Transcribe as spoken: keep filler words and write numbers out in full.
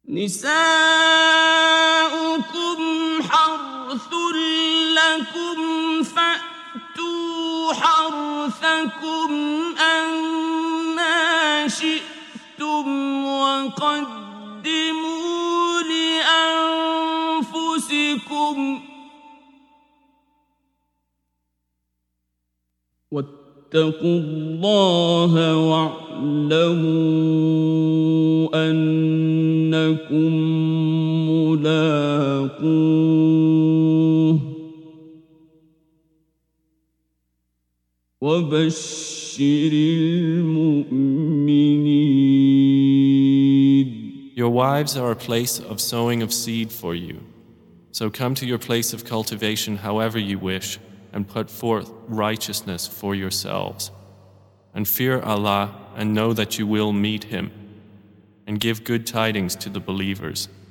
نساؤكم حرث لكم فأتوا حرثكم أنى شئتم وقدموا لأنفسكم واتقوا الله واعلموا أنكم ملاقوه وبشر المؤمنين. Your wives are a place of sowing of seed for you. So come to your place of cultivation however you wish, and put forth righteousness for yourselves. And fear Allah, and know that you will meet Him, and give good tidings to the believers.